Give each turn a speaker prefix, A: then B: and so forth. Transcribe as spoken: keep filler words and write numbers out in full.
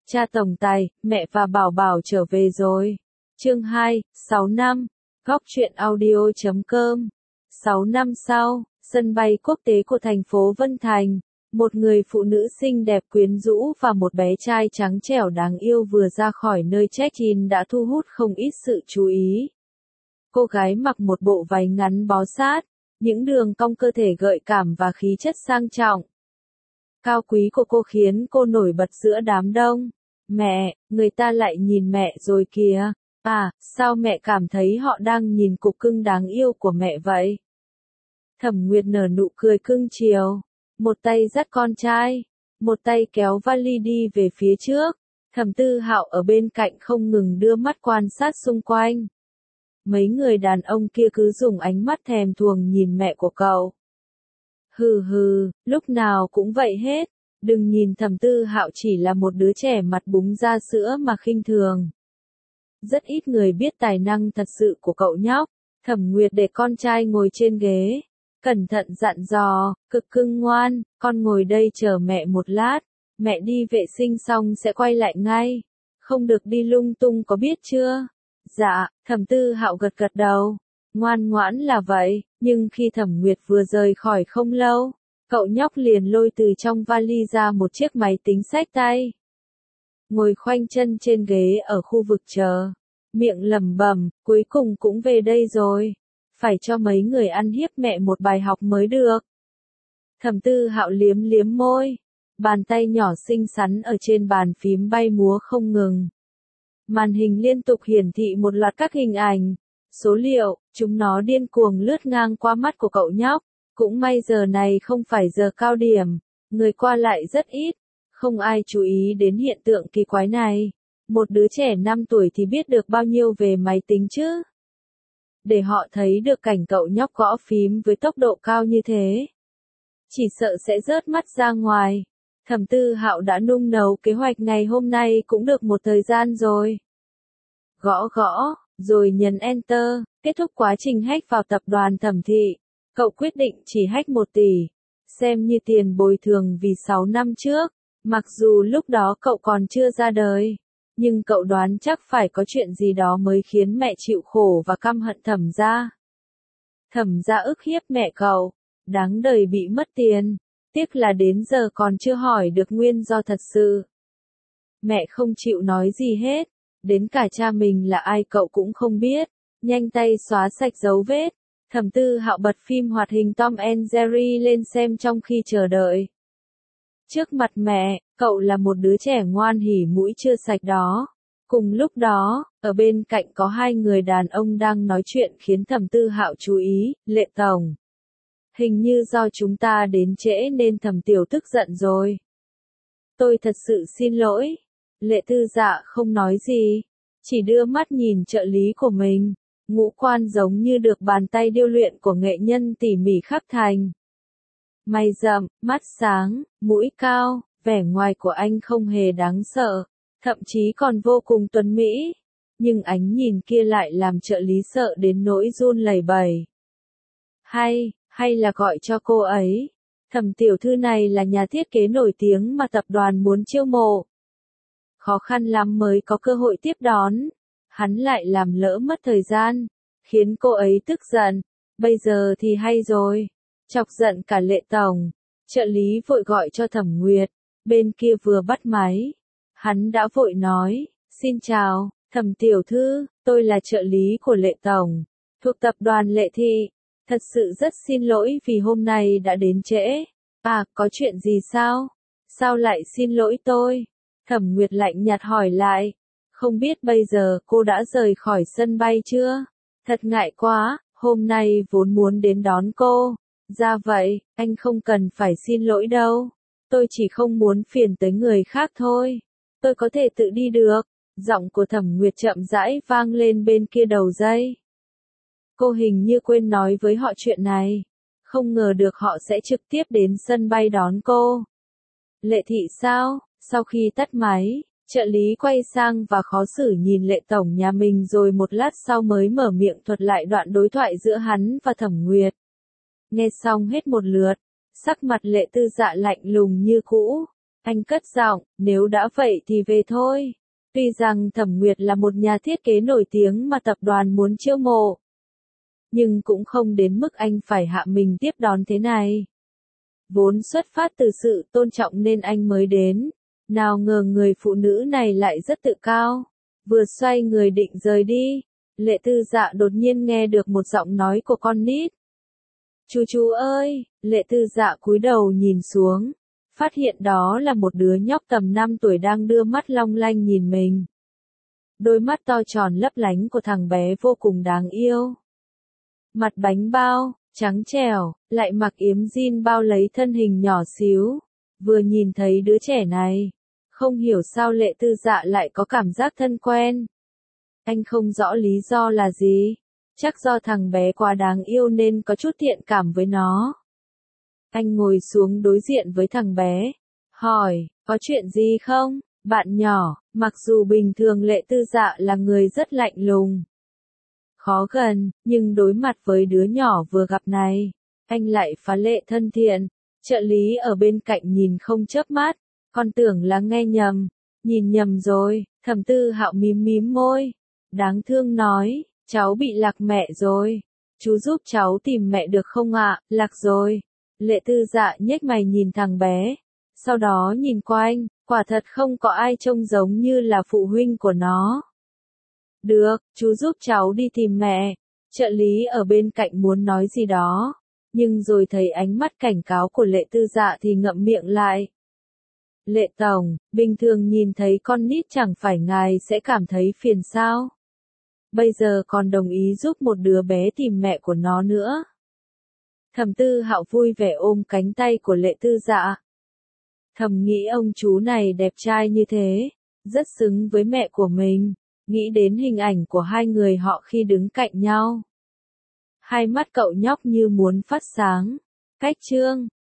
A: Cha tổng tài, mẹ và Bảo Bảo trở về rồi. Chương hai, sáu năm. Góc truyện audio chấm com. sáu năm sau, sân bay quốc tế của thành phố Vân Thành, một người phụ nữ xinh đẹp quyến rũ và một bé trai trắng trẻo đáng yêu vừa ra khỏi nơi check-in đã thu hút không ít sự chú ý. Cô gái mặc một bộ váy ngắn bó sát, những đường cong cơ thể gợi cảm và khí chất sang trọng. Cao quý của cô khiến cô nổi bật giữa đám đông. Mẹ, người ta lại nhìn mẹ rồi kìa. À, sao mẹ cảm thấy họ đang nhìn cục cưng đáng yêu của mẹ vậy? Thẩm Nguyệt nở nụ cười cưng chiều. Một tay dắt con trai, một tay kéo vali đi về phía trước. Thẩm Tư Hạo ở bên cạnh không ngừng đưa mắt quan sát xung quanh. Mấy người đàn ông kia cứ dùng ánh mắt thèm thuồng nhìn mẹ của cậu. Hừ hừ, lúc nào cũng vậy hết. Đừng nhìn Thẩm Tư Hạo chỉ là một đứa trẻ mặt búng ra sữa mà khinh thường. Rất ít người biết tài năng thật sự của cậu nhóc. Thẩm Nguyệt để con trai ngồi trên ghế. Cẩn thận dặn dò, cực cưng ngoan, con ngồi đây chờ mẹ một lát. Mẹ đi vệ sinh xong sẽ quay lại ngay. Không được đi lung tung có biết chưa? Dạ, Thẩm Tư Hạo gật gật đầu. Ngoan ngoãn là vậy, nhưng khi Thẩm Nguyệt vừa rời khỏi không lâu, cậu nhóc liền lôi từ trong vali ra một chiếc máy tính xách tay. Ngồi khoanh chân trên ghế ở khu vực chờ, miệng lẩm bẩm, cuối cùng cũng về đây rồi. Phải cho mấy người ăn hiếp mẹ một bài học mới được. Thẩm Tư Hạo liếm liếm môi, bàn tay nhỏ xinh xắn ở trên bàn phím bay múa không ngừng. Màn hình liên tục hiển thị một loạt các hình ảnh, số liệu, chúng nó điên cuồng lướt ngang qua mắt của cậu nhóc. Cũng may giờ này không phải giờ cao điểm, người qua lại rất ít, không ai chú ý đến hiện tượng kỳ quái này. Một đứa trẻ năm tuổi thì biết được bao nhiêu về máy tính chứ? Để họ thấy được cảnh cậu nhóc gõ phím với tốc độ cao như thế, chỉ sợ sẽ rớt mắt ra ngoài. Thẩm Tư Hạo đã nung nấu kế hoạch ngày hôm nay cũng được một thời gian rồi. Gõ gõ, rồi nhấn Enter, kết thúc quá trình hack vào tập đoàn Thẩm Thị. Cậu quyết định chỉ hack một tỷ, xem như tiền bồi thường vì sáu năm trước, mặc dù lúc đó cậu còn chưa ra đời. Nhưng cậu đoán chắc phải có chuyện gì đó mới khiến mẹ chịu khổ và căm hận Thẩm gia. Thẩm gia ức hiếp mẹ cậu, đáng đời bị mất tiền, tiếc là đến giờ còn chưa hỏi được nguyên do thật sự. Mẹ không chịu nói gì hết, đến cả cha mình là ai cậu cũng không biết, nhanh tay xóa sạch dấu vết. Thẩm Tư Hạo bật phim hoạt hình Tom and Jerry lên xem trong khi chờ đợi. Trước mặt mẹ, cậu là một đứa trẻ ngoan hỉ mũi chưa sạch đó. Cùng lúc đó, ở bên cạnh có hai người đàn ông đang nói chuyện khiến Thẩm Tư Hạo chú ý. Lệ Tổng, hình như do chúng ta đến trễ nên Thẩm Tiểu tức giận rồi. Tôi thật sự xin lỗi. Lệ Tư Dạ không nói gì, chỉ đưa mắt nhìn trợ lý của mình. Ngũ quan giống như được bàn tay điêu luyện của nghệ nhân tỉ mỉ khắc thành. Mày rậm, mắt sáng, mũi cao, vẻ ngoài của anh không hề đáng sợ, thậm chí còn vô cùng tuấn mỹ. Nhưng ánh nhìn kia lại làm trợ lý sợ đến nỗi run lẩy bẩy. Hay, hay là gọi cho cô ấy. Thẩm tiểu thư này là nhà thiết kế nổi tiếng mà tập đoàn muốn chiêu mộ. Khó khăn lắm mới có cơ hội tiếp đón. Hắn lại làm lỡ mất thời gian, khiến cô ấy tức giận. Bây giờ thì hay rồi. Chọc giận cả Lệ Tổng. Trợ lý vội gọi cho Thẩm Nguyệt. Bên kia vừa bắt máy. Hắn đã vội nói. Xin chào, Thẩm tiểu thư, tôi là trợ lý của Lệ Tổng, thuộc tập đoàn Lệ Thị. Thật sự rất xin lỗi vì hôm nay đã đến trễ. À, có chuyện gì sao? Sao lại xin lỗi tôi? Thẩm Nguyệt lạnh nhạt hỏi lại. Không biết bây giờ cô đã rời khỏi sân bay chưa? Thật ngại quá, hôm nay vốn muốn đến đón cô. Ra vậy, anh không cần phải xin lỗi đâu. Tôi chỉ không muốn phiền tới người khác thôi. Tôi có thể tự đi được. Giọng của Thẩm Nguyệt chậm rãi vang lên bên kia đầu dây. Cô hình như quên nói với họ chuyện này. Không ngờ được họ sẽ trực tiếp đến sân bay đón cô. Lệ Thị sao? Sau khi tắt máy, trợ lý quay sang và khó xử nhìn Lệ Tổng nhà mình rồi một lát sau mới mở miệng thuật lại đoạn đối thoại giữa hắn và Thẩm Nguyệt. Nghe xong hết một lượt, sắc mặt Lệ Tư Dạ lạnh lùng như cũ. Anh cất giọng, nếu đã vậy thì về thôi. Tuy rằng Thẩm Nguyệt là một nhà thiết kế nổi tiếng mà tập đoàn muốn chiêu mộ, nhưng cũng không đến mức anh phải hạ mình tiếp đón thế này. Vốn xuất phát từ sự tôn trọng nên anh mới đến. Nào ngờ người phụ nữ này lại rất tự cao. Vừa xoay người định rời đi, Lệ Tư Dạ đột nhiên nghe được một giọng nói của con nít. Chú chú ơi, Lệ Tư Dạ cúi đầu nhìn xuống, phát hiện đó là một đứa nhóc tầm năm tuổi đang đưa mắt long lanh nhìn mình. Đôi mắt to tròn lấp lánh của thằng bé vô cùng đáng yêu. Mặt bánh bao, trắng trẻo, lại mặc yếm jean bao lấy thân hình nhỏ xíu. Vừa nhìn thấy đứa trẻ này, không hiểu sao Lệ Tư Dạ lại có cảm giác thân quen. Anh không rõ lý do là gì, chắc do thằng bé quá đáng yêu nên có chút thiện cảm với nó. Anh ngồi xuống đối diện với thằng bé, hỏi, có chuyện gì không, bạn nhỏ? Mặc dù bình thường Lệ Tư Dạ là người rất lạnh lùng, khó gần, nhưng đối mặt với đứa nhỏ vừa gặp này, anh lại phá lệ thân thiện. Trợ lý ở bên cạnh nhìn không chớp mắt, con tưởng là nghe nhầm, nhìn nhầm rồi. Thẩm Tư Hạo mím mím môi, đáng thương nói, cháu bị lạc mẹ rồi, chú giúp cháu tìm mẹ được không ạ? Lạc rồi. Lệ Tư Dạ nhếch mày nhìn thằng bé, sau đó nhìn quanh, quả thật không có ai trông giống như là phụ huynh của nó. Được, chú giúp cháu đi tìm mẹ. Trợ lý ở bên cạnh muốn nói gì đó, nhưng rồi thấy ánh mắt cảnh cáo của Lệ Tư Dạ thì ngậm miệng lại. Lệ Tổng, bình thường nhìn thấy con nít chẳng phải ngài sẽ cảm thấy phiền sao? Bây giờ còn đồng ý giúp một đứa bé tìm mẹ của nó nữa. Thẩm Tư Hạo vui vẻ ôm cánh tay của Lệ Tư Dạ. Thầm nghĩ ông chú này đẹp trai như thế, rất xứng với mẹ của mình, nghĩ đến hình ảnh của hai người họ khi đứng cạnh nhau. Hai mắt cậu nhóc như muốn phát sáng. Cách chương